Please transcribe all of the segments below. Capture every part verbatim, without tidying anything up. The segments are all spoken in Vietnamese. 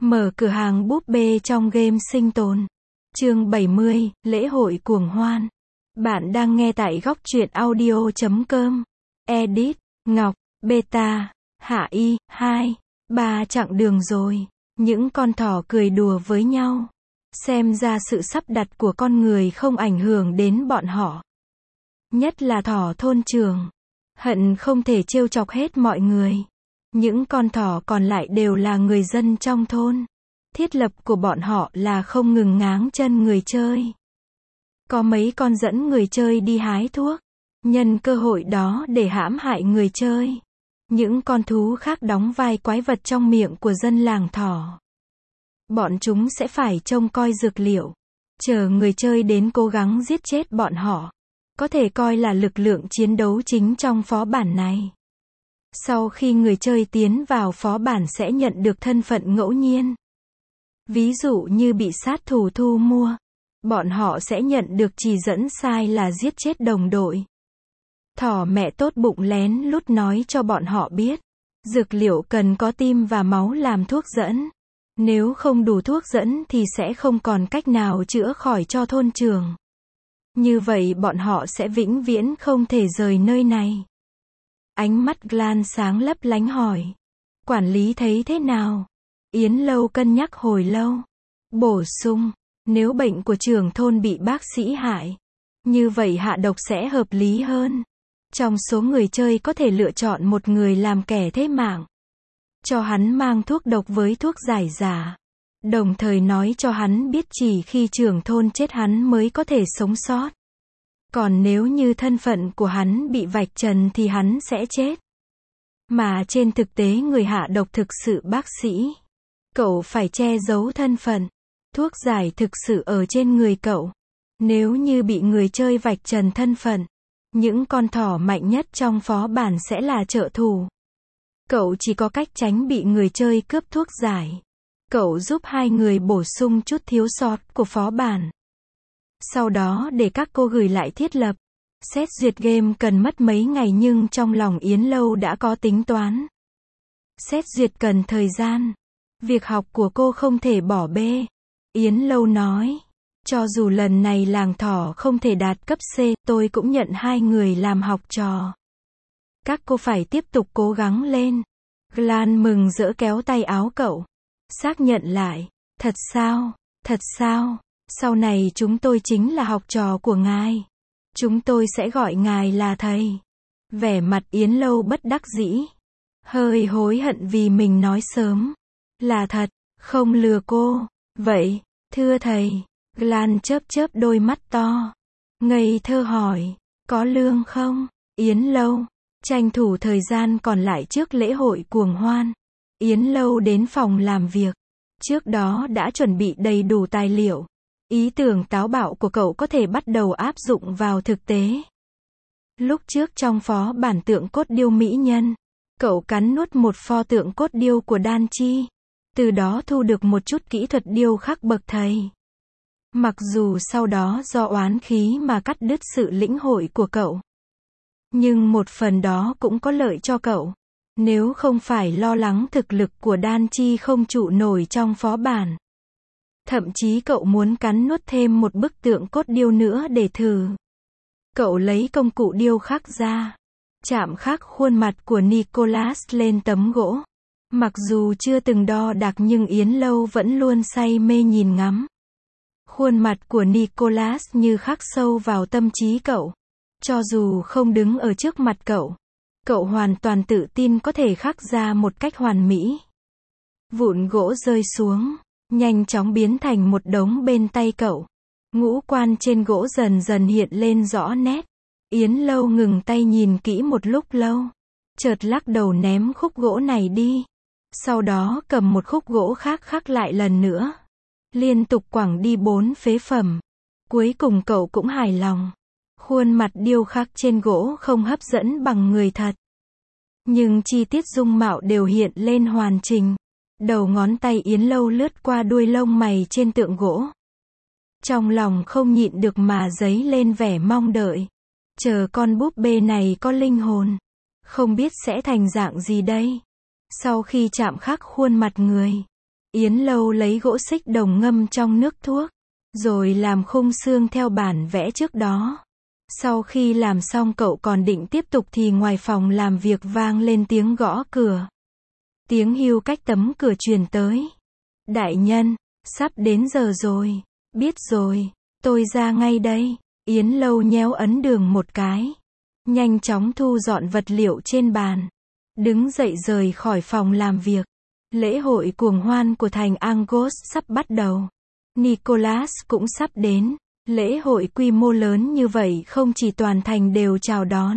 Mở cửa hàng búp bê trong game sinh tồn. Chương bảy mươi, lễ hội cuồng hoan. Bạn đang nghe tại góc truyện audio chấm com. Edit, Ngọc, Beta, Hạ Y, hai, ba chặng đường rồi. Những con thỏ cười đùa với nhau. Xem ra sự sắp đặt của con người không ảnh hưởng đến bọn họ. Nhất là thỏ thôn trường. Hận không thể trêu chọc hết mọi người. Những con thỏ còn lại đều là người dân trong thôn. Thiết lập của bọn họ là không ngừng ngáng chân người chơi. Có mấy con dẫn người chơi đi hái thuốc, nhân cơ hội đó để hãm hại người chơi. Những con thú khác đóng vai quái vật trong miệng của dân làng thỏ. Bọn chúng sẽ phải trông coi dược liệu, chờ người chơi đến cố gắng giết chết bọn họ. Có thể coi là lực lượng chiến đấu chính trong phó bản này. Sau khi người chơi tiến vào phó bản sẽ nhận được thân phận ngẫu nhiên. Ví dụ như bị sát thủ thu mua, bọn họ sẽ nhận được chỉ dẫn sai là giết chết đồng đội. Thỏ mẹ tốt bụng lén lút nói cho bọn họ biết, dược liệu cần có tim và máu làm thuốc dẫn. Nếu không đủ thuốc dẫn thì sẽ không còn cách nào chữa khỏi cho thôn trường. Như vậy bọn họ sẽ vĩnh viễn không thể rời nơi này. Ánh mắt Glan sáng lấp lánh hỏi. Quản lý thấy thế nào? Yến Lâu cân nhắc hồi lâu. Bổ sung, nếu bệnh của trưởng thôn bị bác sĩ hại, như vậy hạ độc sẽ hợp lý hơn. Trong số người chơi có thể lựa chọn một người làm kẻ thế mạng. Cho hắn mang thuốc độc với thuốc giải giả. Đồng thời nói cho hắn biết chỉ khi trưởng thôn chết hắn mới có thể sống sót. Còn nếu như thân phận của hắn bị vạch trần thì hắn sẽ chết. Mà trên thực tế người hạ độc thực sự bác sĩ. Cậu phải che giấu thân phận. Thuốc giải thực sự ở trên người cậu. Nếu như bị người chơi vạch trần thân phận, những con thỏ mạnh nhất trong phó bản sẽ là trợ thủ. Cậu chỉ có cách tránh bị người chơi cướp thuốc giải. Cậu giúp hai người bổ sung chút thiếu sót của phó bản. Sau đó để các cô gửi lại thiết lập. Xét duyệt game cần mất mấy ngày nhưng trong lòng Yến Lâu đã có tính toán. Xét duyệt cần thời gian. Việc học của cô không thể bỏ bê. Yến Lâu nói. Cho dù lần này làng thỏ không thể đạt cấp C, tôi cũng nhận hai người làm học trò. Các cô phải tiếp tục cố gắng lên. Glan mừng rỡ kéo tay áo cậu. Xác nhận lại. Thật sao? Thật sao? Sau này chúng tôi chính là học trò của ngài. Chúng tôi sẽ gọi ngài là thầy. Vẻ mặt Yến Lâu bất đắc dĩ. Hơi hối hận vì mình nói sớm. Là thật, không lừa cô. Vậy, thưa thầy. Glan chớp chớp đôi mắt to. Ngây thơ hỏi. Có lương không? Yến Lâu. Tranh thủ thời gian còn lại trước lễ hội cuồng hoan. Yến Lâu đến phòng làm việc. Trước đó đã chuẩn bị đầy đủ tài liệu. Ý tưởng táo bạo của cậu có thể bắt đầu áp dụng vào thực tế. Lúc trước trong phó bản tượng cốt điêu mỹ nhân, cậu cắn nuốt một pho tượng cốt điêu của Đan Chi. Từ đó thu được một chút kỹ thuật điêu khắc bậc thầy. Mặc dù sau đó do oán khí mà cắt đứt sự lĩnh hội của cậu. Nhưng một phần đó cũng có lợi cho cậu. Nếu không phải lo lắng thực lực của Đan Chi không trụ nổi trong phó bản. Thậm chí cậu muốn cắn nuốt thêm một bức tượng cốt điêu nữa để thử. Cậu lấy công cụ điêu khắc ra. Chạm khắc khuôn mặt của Nicholas lên tấm gỗ. Mặc dù chưa từng đo đạc nhưng Yến Lâu vẫn luôn say mê nhìn ngắm. Khuôn mặt của Nicholas như khắc sâu vào tâm trí cậu. Cho dù không đứng ở trước mặt cậu, cậu hoàn toàn tự tin có thể khắc ra một cách hoàn mỹ. Vụn gỗ rơi xuống, nhanh chóng biến thành một đống bên tay cậu. Ngũ quan trên gỗ dần dần hiện lên rõ nét. Yến Lâu ngừng tay nhìn kỹ một lúc lâu. Chợt lắc đầu ném khúc gỗ này đi. Sau đó cầm một khúc gỗ khác khắc lại lần nữa. Liên tục quẳng đi bốn phế phẩm. Cuối cùng cậu cũng hài lòng. Khuôn mặt điêu khắc trên gỗ không hấp dẫn bằng người thật. Nhưng chi tiết dung mạo đều hiện lên hoàn chỉnh. Đầu ngón tay Yến Lâu lướt qua đuôi lông mày trên tượng gỗ. Trong lòng không nhịn được mà dấy lên vẻ mong đợi. Chờ con búp bê này có linh hồn. Không biết sẽ thành dạng gì đây. Sau khi chạm khắc khuôn mặt người, Yến Lâu lấy gỗ xích đồng ngâm trong nước thuốc, rồi làm khung xương theo bản vẽ trước đó. Sau khi làm xong cậu còn định tiếp tục thì ngoài phòng làm việc vang lên tiếng gõ cửa. Tiếng hưu cách tấm cửa truyền tới. Đại nhân, sắp đến giờ rồi. Biết rồi, tôi ra ngay đây. Yến Lâu nhéo ấn đường một cái. Nhanh chóng thu dọn vật liệu trên bàn. Đứng dậy rời khỏi phòng làm việc. Lễ hội cuồng hoan của thành Argos sắp bắt đầu. Nicholas cũng sắp đến. Lễ hội quy mô lớn như vậy không chỉ toàn thành đều chào đón,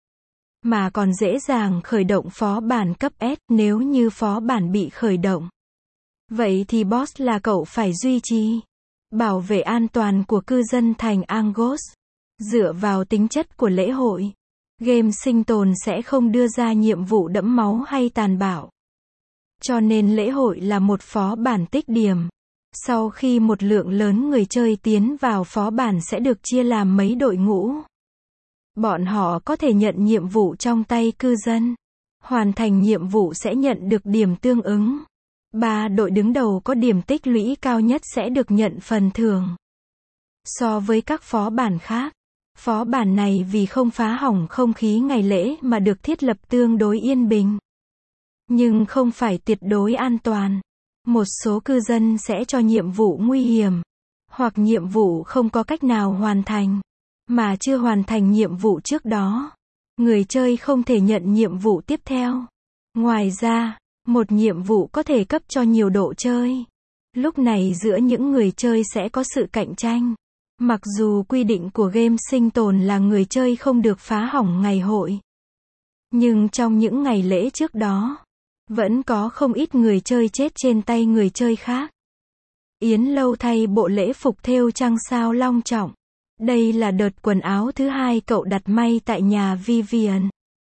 mà còn dễ dàng khởi động phó bản cấp S. Nếu như phó bản bị khởi động, vậy thì boss là cậu phải duy trì, bảo vệ an toàn của cư dân thành Argos. Dựa vào tính chất của lễ hội, game sinh tồn sẽ không đưa ra nhiệm vụ đẫm máu hay tàn bạo. Cho nên lễ hội là một phó bản tích điểm. Sau khi một lượng lớn người chơi tiến vào phó bản sẽ được chia làm mấy đội ngũ. Bọn họ có thể nhận nhiệm vụ trong tay cư dân. Hoàn thành nhiệm vụ sẽ nhận được điểm tương ứng. Ba đội đứng đầu có điểm tích lũy cao nhất sẽ được nhận phần thưởng. So với các phó bản khác, phó bản này vì không phá hỏng không khí ngày lễ mà được thiết lập tương đối yên bình. Nhưng không phải tuyệt đối an toàn. Một số cư dân sẽ cho nhiệm vụ nguy hiểm, hoặc nhiệm vụ không có cách nào hoàn thành, mà chưa hoàn thành nhiệm vụ trước đó. Người chơi không thể nhận nhiệm vụ tiếp theo. Ngoài ra, một nhiệm vụ có thể cấp cho nhiều độ chơi. Lúc này giữa những người chơi sẽ có sự cạnh tranh. Mặc dù quy định của game sinh tồn là người chơi không được phá hỏng ngày hội, nhưng trong những ngày lễ trước đó, vẫn có không ít người chơi chết trên tay người chơi khác. Yến Lâu thay bộ lễ phục thêu trăng sao long trọng. Đây là đợt quần áo thứ hai cậu đặt may tại nhà Vivian.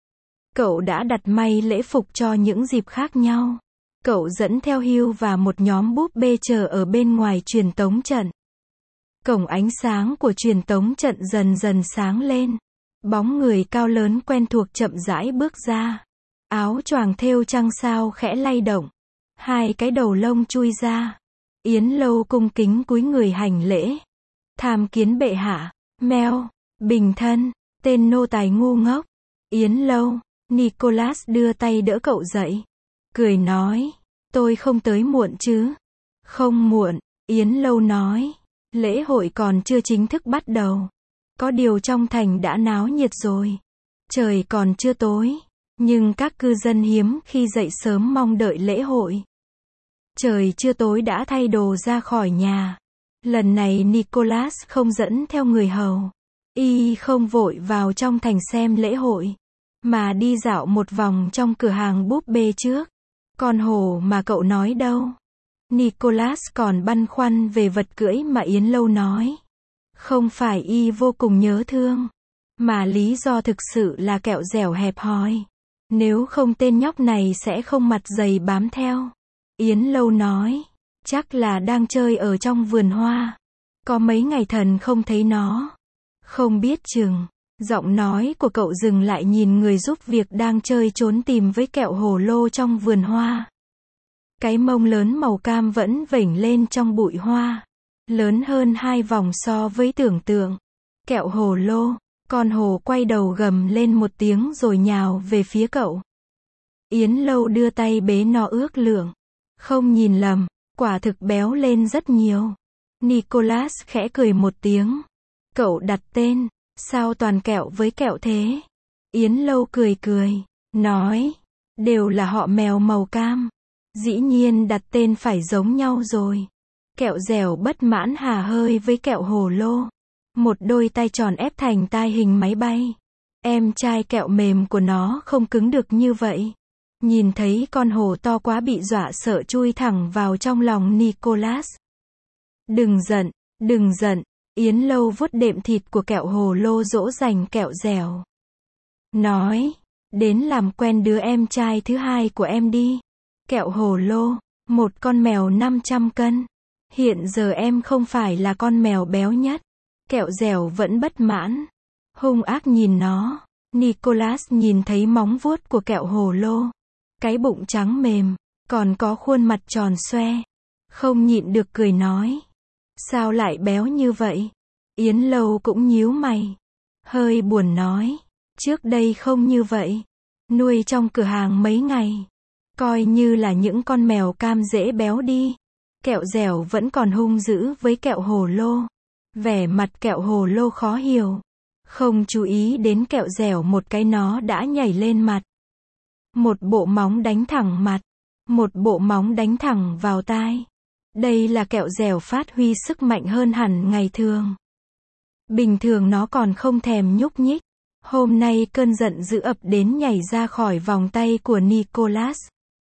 Cậu đã đặt may lễ phục cho những dịp khác nhau. Cậu dẫn theo Hugh và một nhóm búp bê chờ ở bên ngoài truyền tống trận. Cổng ánh sáng của truyền tống trận dần dần sáng lên. Bóng người cao lớn quen thuộc chậm rãi bước ra. Áo choàng thêu trăng sao khẽ lay động. Hai cái đầu lông chui ra. Yến Lâu cung kính cúi người hành lễ. Tham kiến bệ hạ. Mèo, bình thân, tên nô tài ngu ngốc. Yến Lâu, Nicholas đưa tay đỡ cậu dậy. Cười nói, tôi không tới muộn chứ? Không muộn, Yến Lâu nói. Lễ hội còn chưa chính thức bắt đầu. Có điều trong thành đã náo nhiệt rồi. Trời còn chưa tối. Nhưng các cư dân hiếm khi dậy sớm mong đợi lễ hội. Trời chưa tối đã thay đồ ra khỏi nhà. Lần này Nicholas không dẫn theo người hầu. Y không vội vào trong thành xem lễ hội, mà đi dạo một vòng trong cửa hàng búp bê trước. Con hổ mà cậu nói đâu? Nicholas còn băn khoăn về vật cưỡi mà Yến Lâu nói. Không phải Y vô cùng nhớ thương, mà lý do thực sự là kẹo dẻo hẹp hòi. Nếu không tên nhóc này sẽ không mặt dày bám theo. Yến Lâu nói, chắc là đang chơi ở trong vườn hoa. Có mấy ngày thần không thấy nó. Không biết chừng. Giọng nói của cậu dừng lại nhìn người giúp việc đang chơi trốn tìm với kẹo hồ lô trong vườn hoa. Cái mông lớn màu cam vẫn vểnh lên trong bụi hoa. Lớn hơn hai vòng so với tưởng tượng. Kẹo hồ lô. Con hồ quay đầu gầm lên một tiếng rồi nhào về phía cậu. Yến Lâu đưa tay bế nó ước lượng. Không nhìn lầm, quả thực béo lên rất nhiều. Nicholas khẽ cười một tiếng. Cậu đặt tên, sao toàn kẹo với kẹo thế? Yến Lâu cười cười, nói, đều là họ mèo màu cam. Dĩ nhiên đặt tên phải giống nhau rồi. Kẹo dẻo bất mãn hà hơi với kẹo hồ lô. Một đôi tay tròn ép thành tai hình máy bay. Em trai kẹo mềm của nó không cứng được như vậy. Nhìn thấy con hổ to quá bị dọa sợ chui thẳng vào trong lòng Nicholas. Đừng giận, đừng giận. Yến Lâu vuốt đệm thịt của kẹo hồ lô dỗ dành kẹo dẻo. Nói, đến làm quen đứa em trai thứ hai của em đi. Kẹo hồ lô, một con mèo năm trăm cân. Hiện giờ em không phải là con mèo béo nhất. Kẹo dẻo vẫn bất mãn. Hung ác nhìn nó. Nicholas nhìn thấy móng vuốt của kẹo hồ lô. Cái bụng trắng mềm, còn có khuôn mặt tròn xoe. Không nhịn được cười nói. Sao lại béo như vậy? Yến Lâu cũng nhíu mày. Hơi buồn nói. Trước đây không như vậy. Nuôi trong cửa hàng mấy ngày. Coi như là những con mèo cam dễ béo đi. Kẹo dẻo vẫn còn hung dữ với kẹo hồ lô. Vẻ mặt kẹo hồ lô khó hiểu. Không chú ý đến kẹo dẻo một cái nó đã nhảy lên mặt. Một bộ móng đánh thẳng mặt. Một bộ móng đánh thẳng vào tai. Đây là kẹo dẻo phát huy sức mạnh hơn hẳn ngày thường. Bình thường nó còn không thèm nhúc nhích. Hôm nay cơn giận dữ ập đến nhảy ra khỏi vòng tay của Nicholas.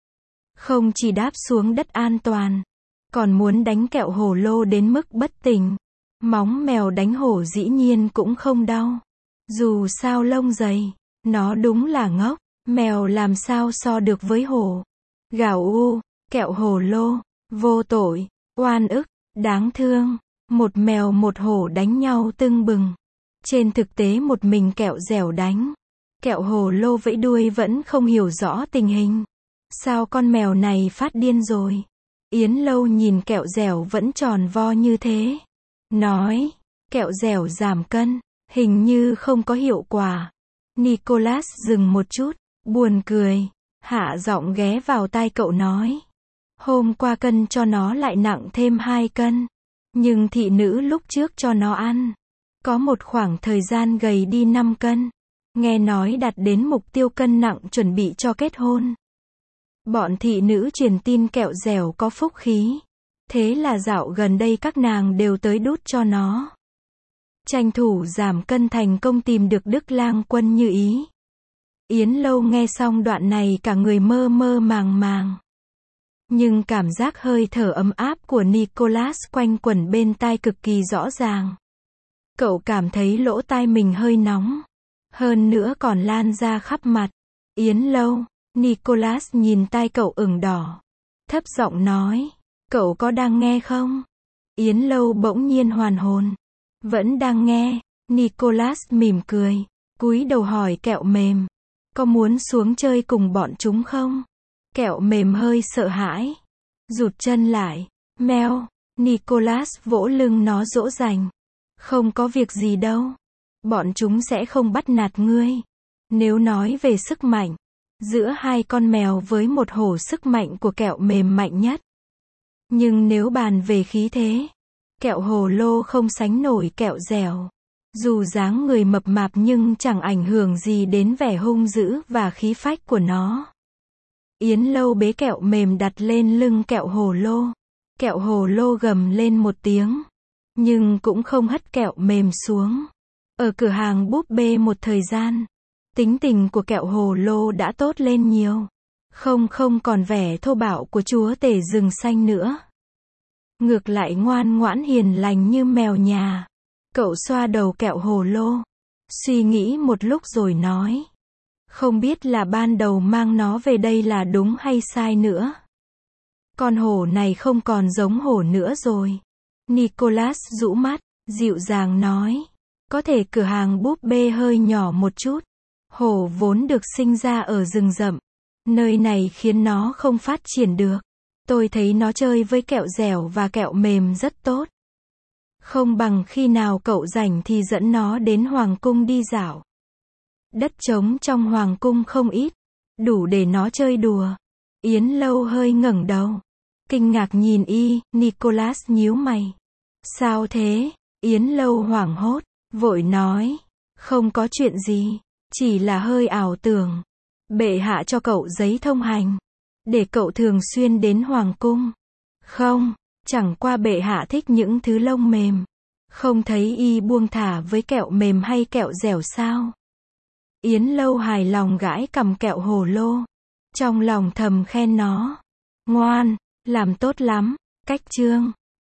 Không chỉ đáp xuống đất an toàn, còn muốn đánh kẹo hồ lô đến mức bất tỉnh. Móng mèo đánh hổ dĩ nhiên cũng không đau. Dù sao lông dày, nó đúng là ngốc. Mèo làm sao so được với hổ. Gào u, kẹo hồ lô, vô tội, oan ức, đáng thương. Một mèo một hổ đánh nhau tưng bừng. Trên thực tế một mình kẹo dẻo đánh. Kẹo hồ lô vẫy đuôi vẫn không hiểu rõ tình hình. Sao con mèo này phát điên rồi? Yến Lâu nhìn kẹo dẻo vẫn tròn vo như thế. Nói, kẹo dẻo giảm cân, hình như không có hiệu quả. Nicholas dừng một chút, buồn cười, hạ giọng ghé vào tai cậu nói. Hôm qua cân cho nó lại nặng thêm hai cân. Nhưng thị nữ lúc trước cho nó ăn. Có một khoảng thời gian gầy đi năm cân. Nghe nói đạt đến mục tiêu cân nặng chuẩn bị cho kết hôn. Bọn thị nữ truyền tin kẹo dẻo có phúc khí. Thế là dạo gần đây các nàng đều tới đút cho nó. Tranh thủ giảm cân thành công tìm được Đức Lang Quân như ý. Yến Lâu nghe xong đoạn này cả người mơ mơ màng màng. Nhưng cảm giác hơi thở ấm áp của Nicholas quanh quẩn bên tai cực kỳ rõ ràng. Cậu cảm thấy lỗ tai mình hơi nóng. Hơn nữa còn lan ra khắp mặt. Yến Lâu, Nicholas nhìn tai cậu ửng đỏ. Thấp giọng nói, cậu có đang nghe không? Yến Lâu bỗng nhiên hoàn hồn. Vẫn đang nghe. Nicholas mỉm cười, cúi đầu hỏi kẹo mềm. Có muốn xuống chơi cùng bọn chúng không? Kẹo mềm hơi sợ hãi. Rụt chân lại. Meo. Nicholas vỗ lưng nó dỗ dành. Không có việc gì đâu. Bọn chúng sẽ không bắt nạt ngươi. Nếu nói về sức mạnh, giữa hai con mèo với một hổ sức mạnh của kẹo mềm mạnh nhất. Nhưng nếu bàn về khí thế, kẹo hồ lô không sánh nổi kẹo dẻo. Dù dáng người mập mạp nhưng chẳng ảnh hưởng gì đến vẻ hung dữ và khí phách của nó. Yến Lâu bế kẹo mềm đặt lên lưng kẹo hồ lô. Kẹo hồ lô gầm lên một tiếng. Nhưng cũng không hất kẹo mềm xuống. Ở cửa hàng búp bê một thời gian, tính tình của kẹo hồ lô đã tốt lên nhiều. Không không còn vẻ thô bạo của chúa tể rừng xanh nữa. Ngược lại ngoan ngoãn hiền lành như mèo nhà. Cậu xoa đầu kẹo hồ lô. Suy nghĩ một lúc rồi nói. Không biết là ban đầu mang nó về đây là đúng hay sai nữa. Con hổ này không còn giống hổ nữa rồi. Nicholas rũ mắt, dịu dàng nói. Có thể cửa hàng búp bê hơi nhỏ một chút. Hổ vốn được sinh ra ở rừng rậm. Nơi này khiến nó không phát triển được. Tôi thấy nó chơi với kẹo dẻo và kẹo mềm rất tốt. Không bằng khi nào cậu rảnh thì dẫn nó đến hoàng cung đi dạo. Đất trống trong hoàng cung không ít. Đủ để nó chơi đùa. Yến Lâu hơi ngẩng đầu. Kinh ngạc nhìn y, Nicholas nhíu mày. Sao thế? Yến Lâu hoảng hốt, vội nói. Không có chuyện gì, chỉ là hơi ảo tưởng. Bệ hạ cho cậu giấy thông hành. Để cậu thường xuyên đến hoàng cung. Không, chẳng qua bệ hạ thích những thứ lông mềm. Không thấy y buông thả với kẹo mềm hay kẹo dẻo sao? Yến Lâu hài lòng gãi cầm kẹo hồ lô. Trong lòng thầm khen nó. Ngoan, làm tốt lắm, cách chương.